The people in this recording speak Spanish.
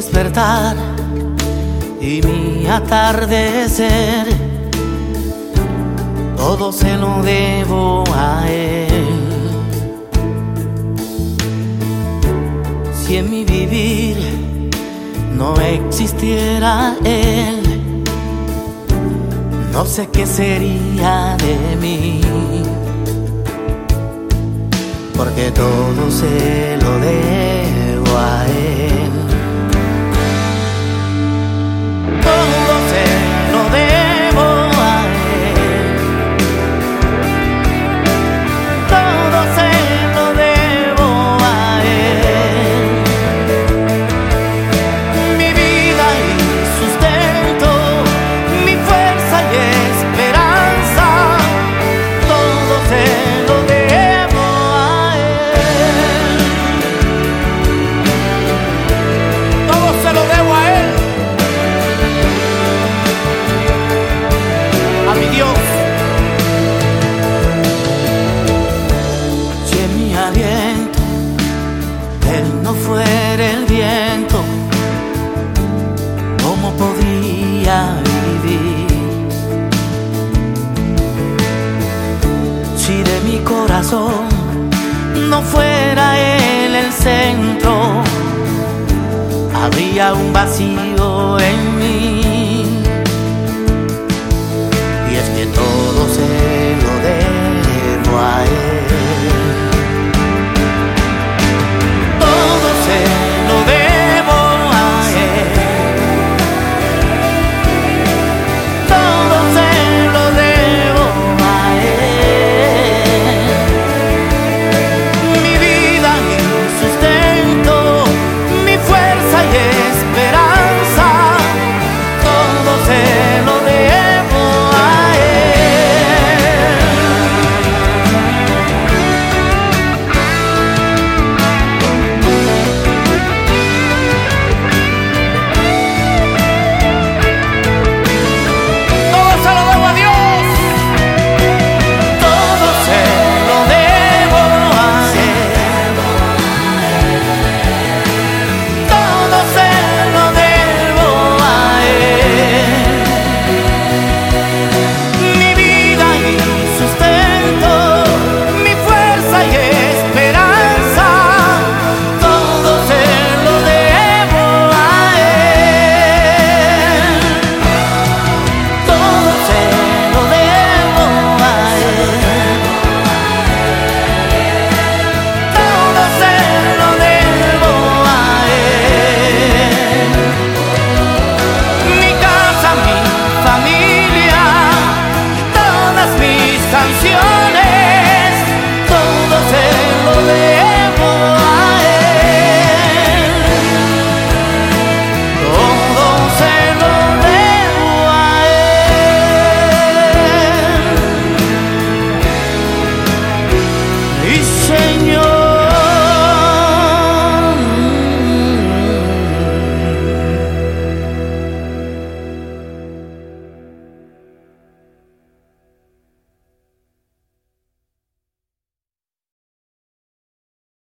despertar y mi atardecer, todo se lo debo a Él. Si en mi vivir no existiera Él, no sé qué sería de mí, porque todo se lo debo a Él. Todo se lo debo a Él. Todo se lo debo a Él. Mi vida y sustento, mi fuerza y esperanza, todo se lo debo a Él. Todo se lo debo a Él. A mi Dios. Si en mi aliento Él no fuera el viento, ¿cómo podría vivir? Si de mi corazón no fuera Él el centro, habría un vacío en mí. Y es que todo se lo debo a Él.